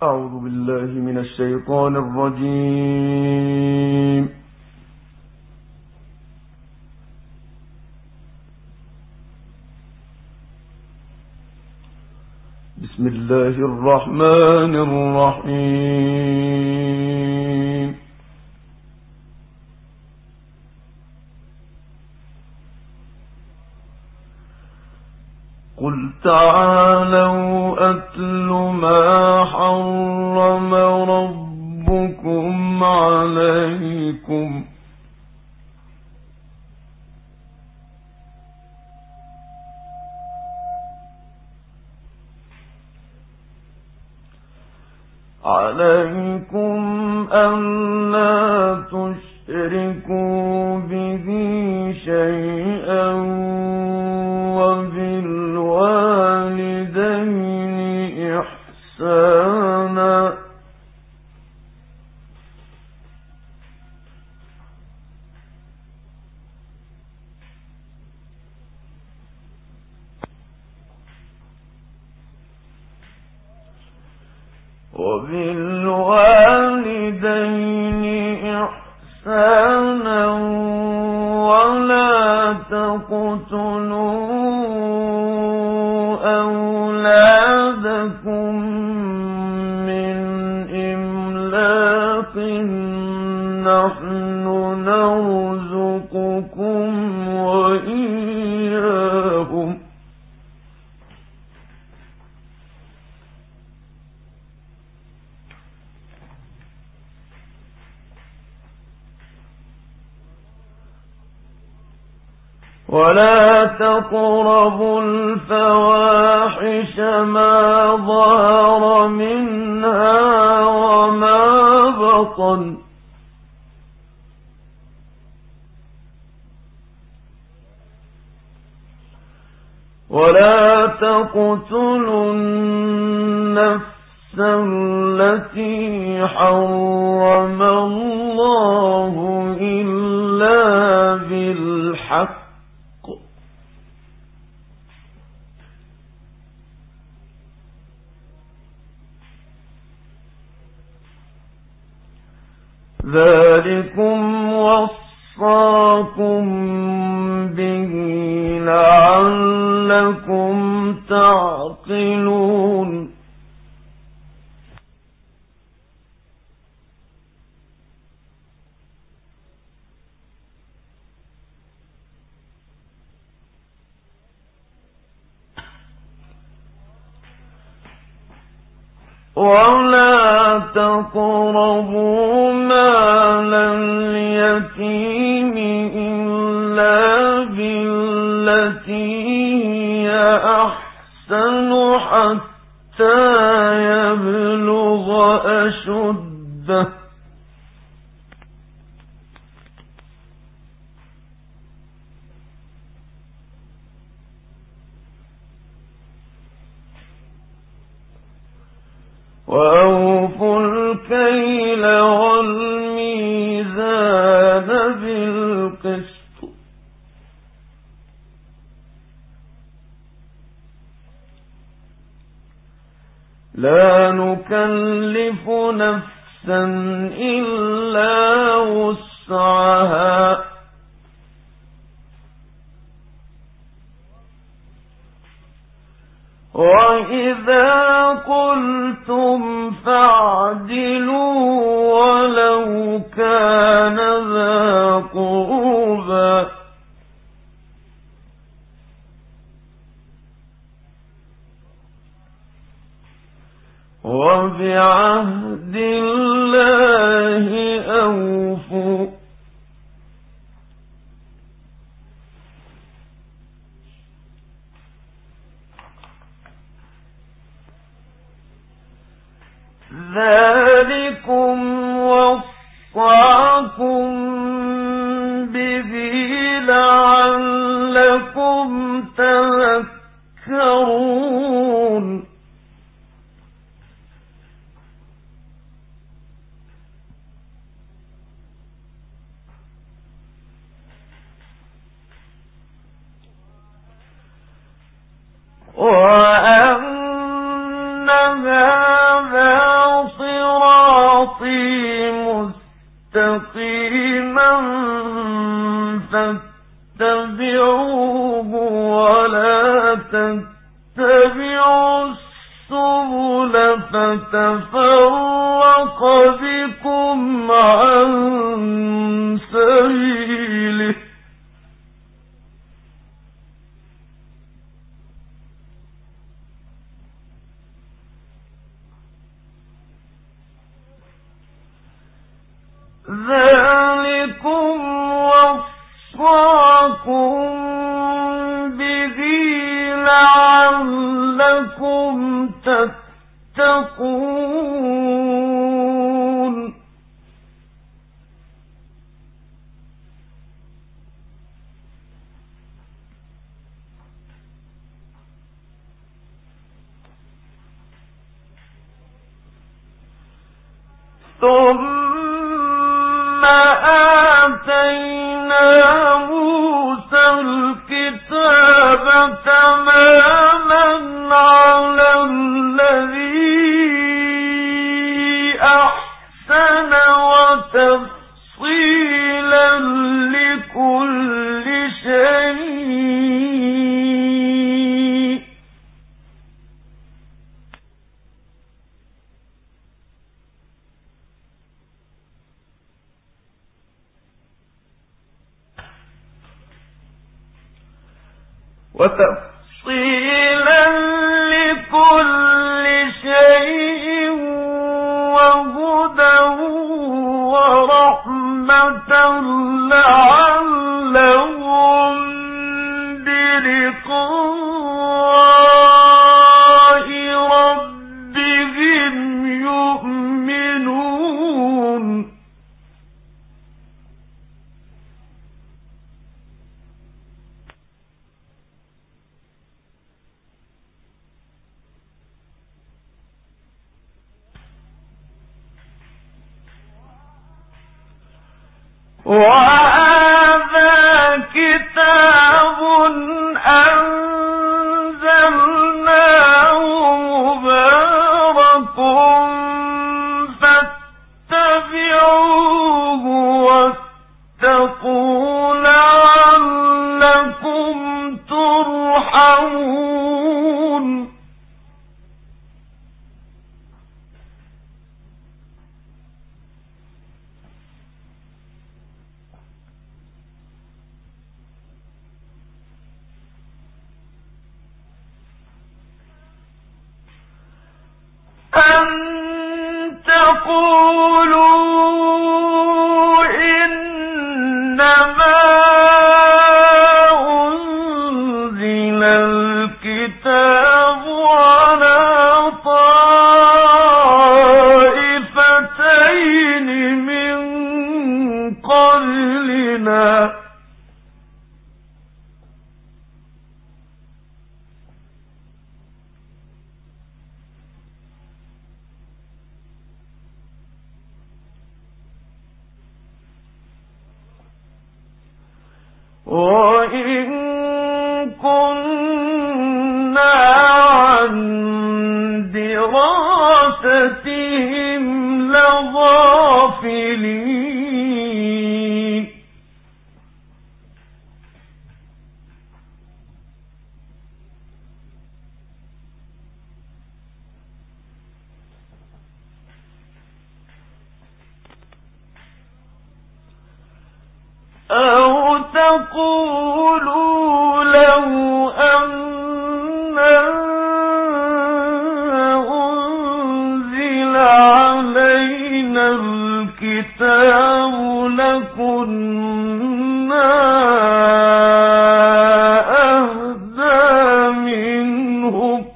أعوذ بالله من الشيطان الرجيم. بسم الله الرحمن الرحيم. قل تعالوا أتل ما حرم ربكم عليكم ألا تشركوا به شيئا وبالوالدين إحسانا ولا تقتلوا أولادكم من إملاق نحن نرزقكم وإياهم ولا تقربوا الفواحش ما ظهر منها وما بطن ولا تقتلوا النفس التي حرم الله إلا بالحق ذلكم وصاكم به لعلكم تعقلون ولا تقربوا مال اليتيم إلا بالتي هي أحسن حتى يبلغ أشده وأوفوا الكيل والميزان بالقسط لا نكلف نفسا إلا وسعها وإذا قلتم فاعدلوا ولو كان ذا قربى وبعهد الله أوفوا ذلكم وصاكم به لعلكم تذكرون وأن هذا فتفرق بكم عن سبيله ذلكم وصاكم به لعلكم تتقون ثم آتينا موسى الكتاب تماما على الذي أحسن وتفصيلا لكل شيء وهدى ورحمة لعلهم بلقاء ربهم يؤمنون وهذا كتاب أنزلناه مبارك فاتبعوه واتقوا لعلكم ترحمون أن تقولوا إنما أنزل الكتاب على طائفتين من قبلنا وإن كنا عن دراستهم لغافلين أو تقولوا لو أننا أنزل علينا الكتاب لكنا أهدى منهم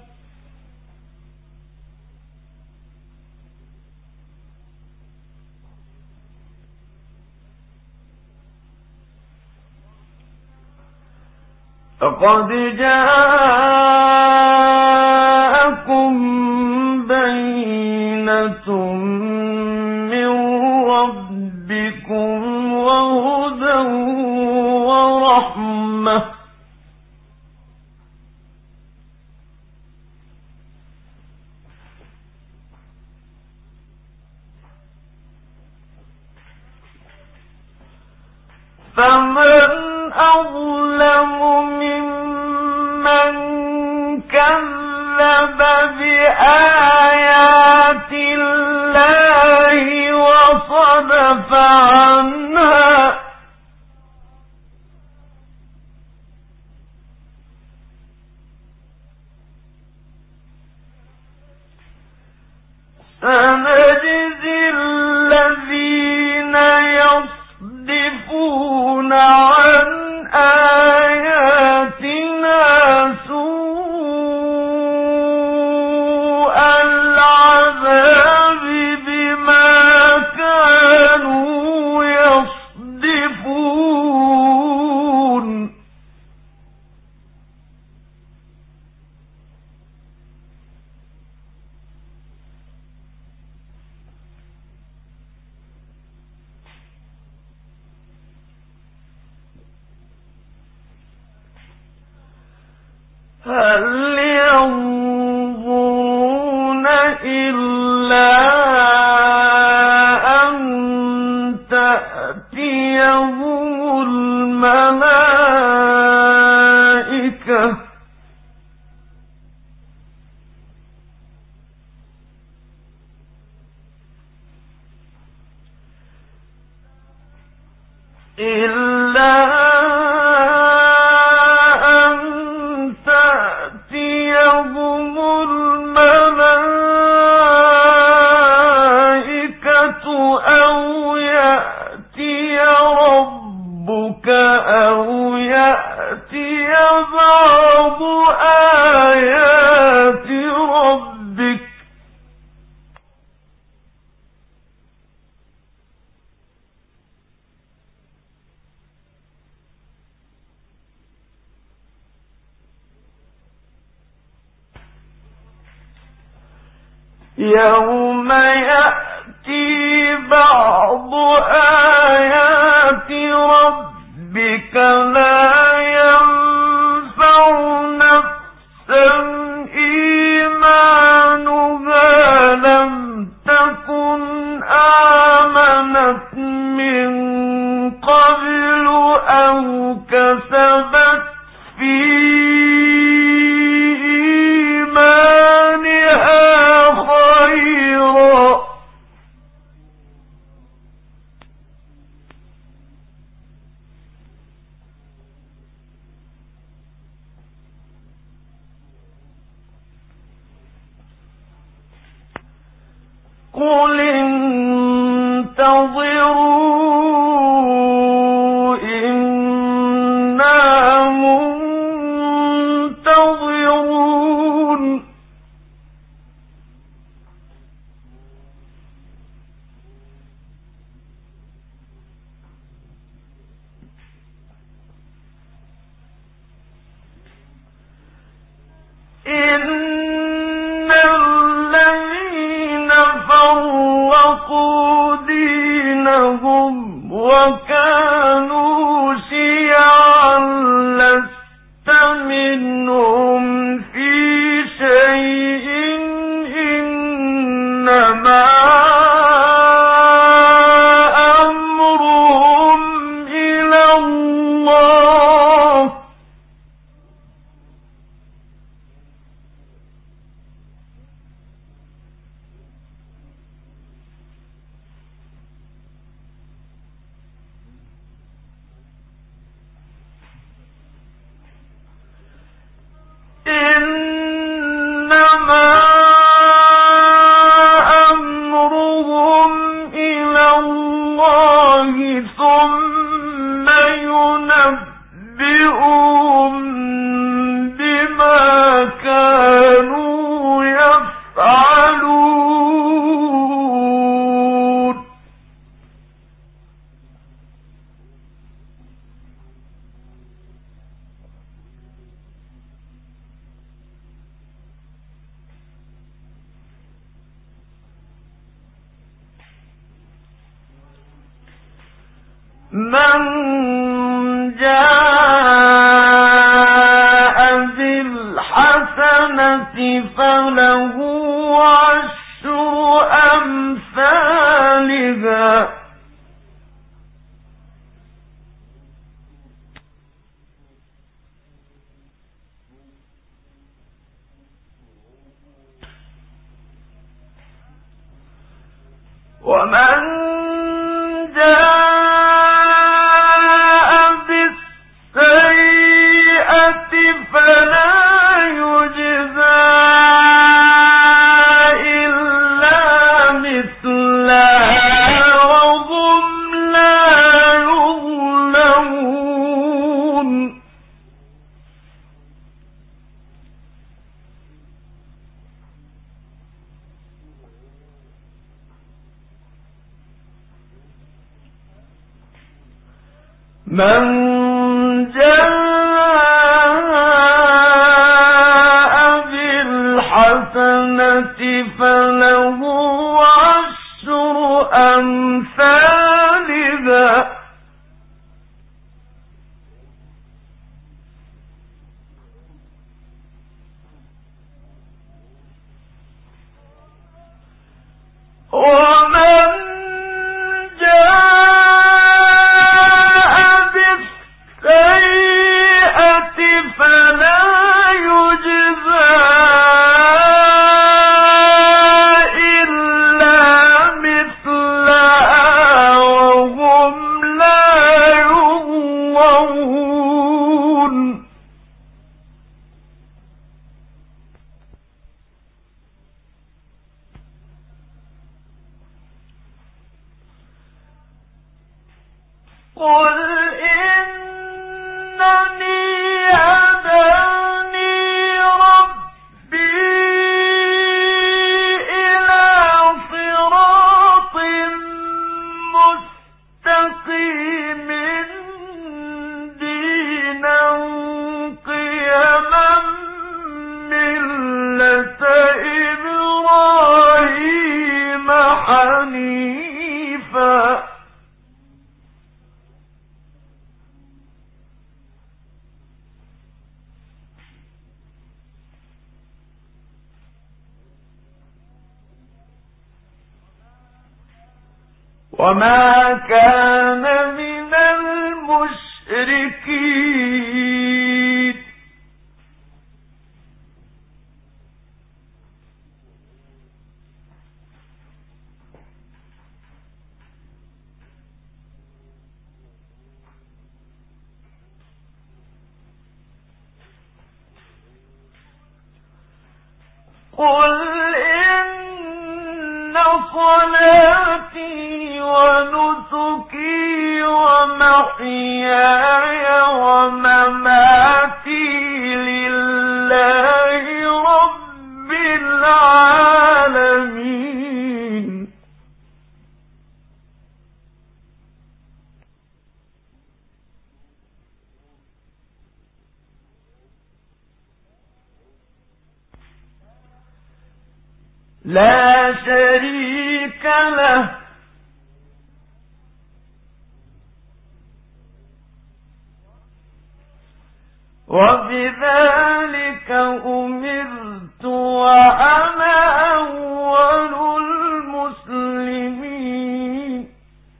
فقد جاءكم بينة من ربكم وهدى ورحمة فمن أظلم ممن كذب بآيات سنجزي الذين يصدفون عن آياتنا سوء العذاب بما كانوا يصدفون هل ينظرون إلا أن تأتيهم الملائكة أو يأتي ربك أو يأتي بعض آيات ربك يوم يأتي بعض آيات ربك لا ينفع نفسا إيمانها لم تكن آمنت من قبل أو كسبت في إيمانها خيرا قل انتظروا إنا منتظرون إن الذين فرقوا دينهم وكانوا شيعا لست منهم في شيء إنما أمرهم إلى الله إنما أمرهم إلى الله ثم ينبئهم بما كانوا يفعلون من جاء بالحسنة فله عشر أمثالها ومن جاء بالسيئة فلا يجزى إلا من جاء بالحسنة فله عشر أمثالها ومن جاء بالسيئة فلا يجزى إلا مثلها وهم لا يظلمون قل إنني هداني ربي إلى صراط مستقيم دينا قيما ملة إبراهيم حنيفا وما كان من المشركين قل إن صلاتي ونسكي ومحياي ومماتي لله رب العالمين لا شريك له وبذلك أمرت وأنا أول المسلمين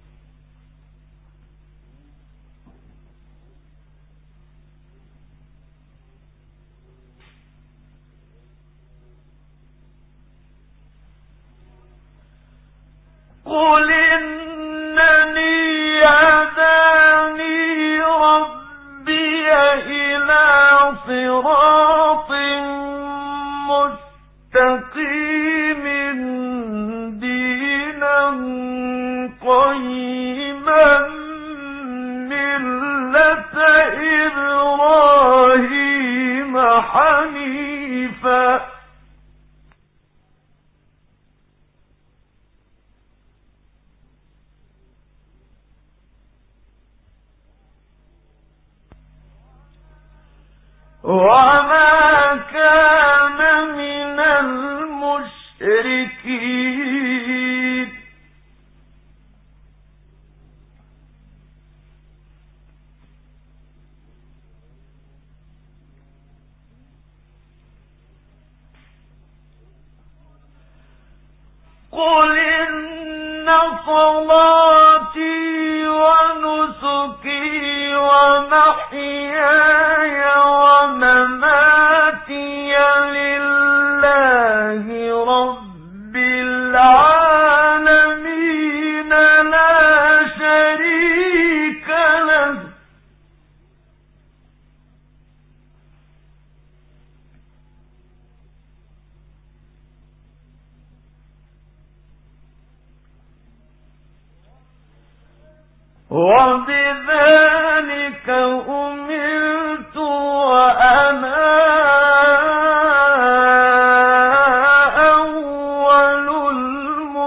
قل إنني هداني ربي إلى صراط مستقيم دينا قيما ملة إبراهيم حنيفا وما كان من المشركين قل إن صلاتي ونسكي ومحياي ومماتي لله رب العالمين لا شريك له وبذلك أمرت وأنا أول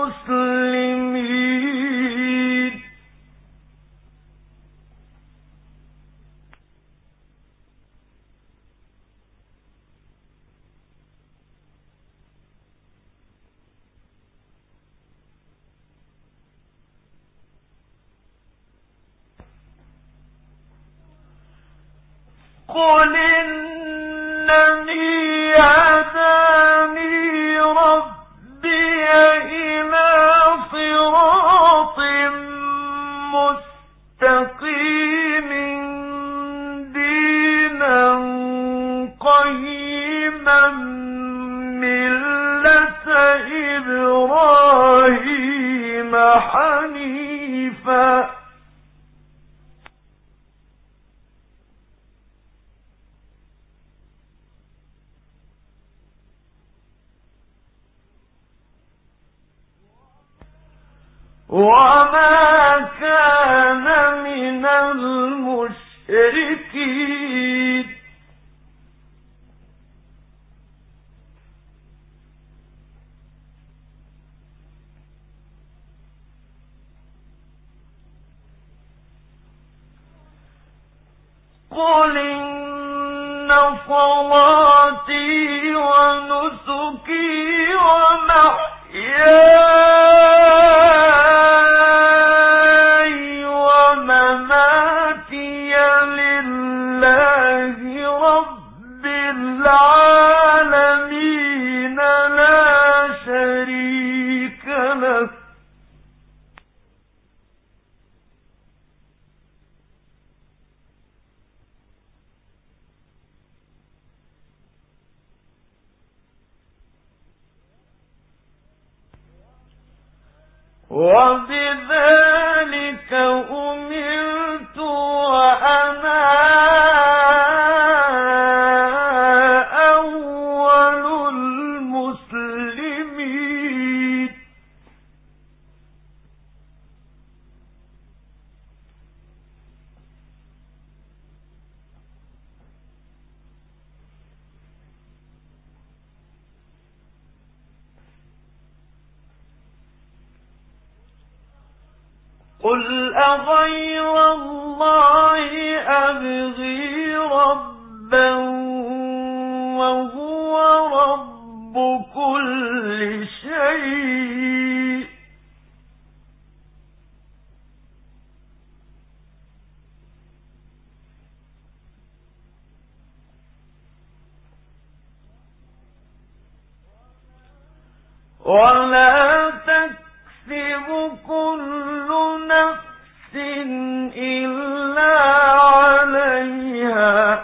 المسلمين قل إنني هداني ربي إلى صراط مستقيم دينا قيما ملة إبراهيم حنيفا وما كان من المشركين قل إن صلاتي ونسكي ومحياي ومماتي لله رب العالمين لا شريك له وبذلك أمرت وأنا أول المسلمين قل أغير الله أبغي ربا وهو رب كل شيء ولا تكسب كل نفس إلا عليها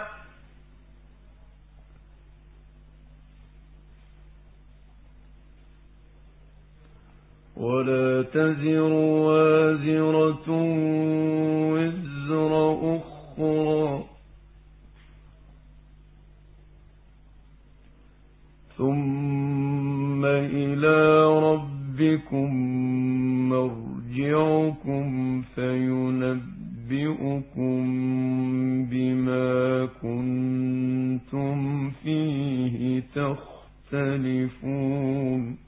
ولا تزر وازرة وزر أخرى ثم إلى ربكم مرجعكم فينبئكم بما كنتم فيه تختلفون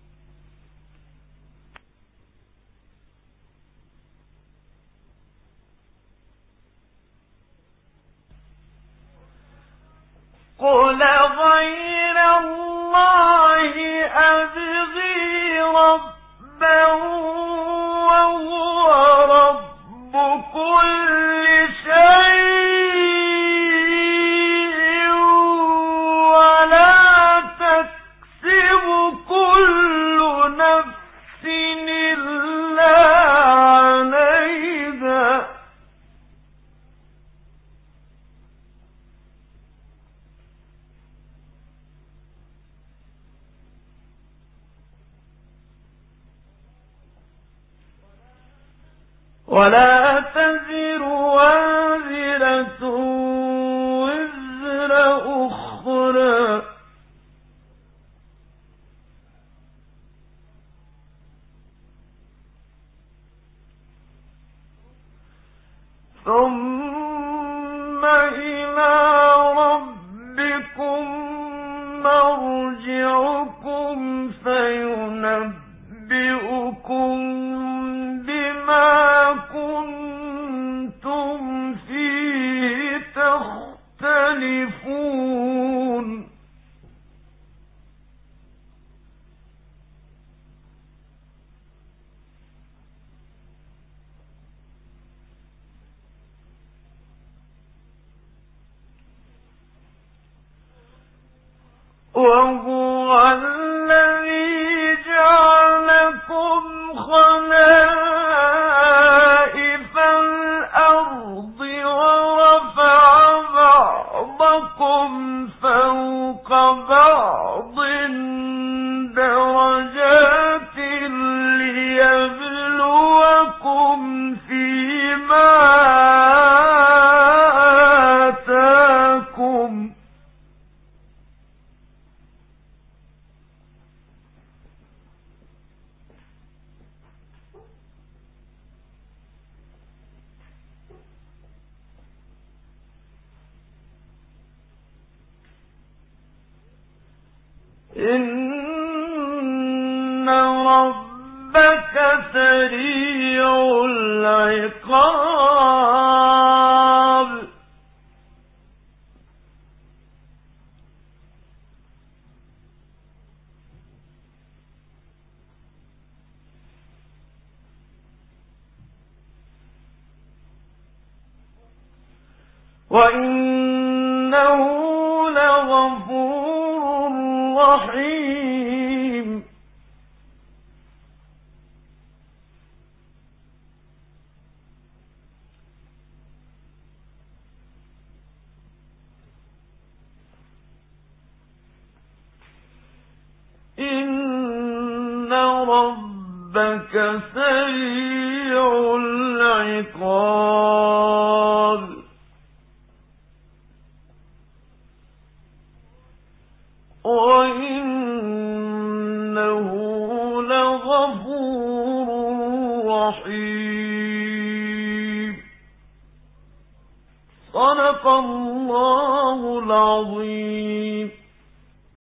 قل غير الله أبغي ربا وهو رب كل شيء ولا تكسب كل نفس إلا عليها ولا تزر وازرة وزر أخرى ثم إلى ربكم مرجعكم فينبئكم بما كنتم فيه تختلفون وهو الذي جعلكم خلائف الأرض ورفع بعضكم فوق بعض درجات ليبلوكم فيما آتاكم إن ربك سريع العقاب وإنه لغفور رحيم إن ربك سريع العقاب وإنه لغفور رحيم صدق الله العظيم.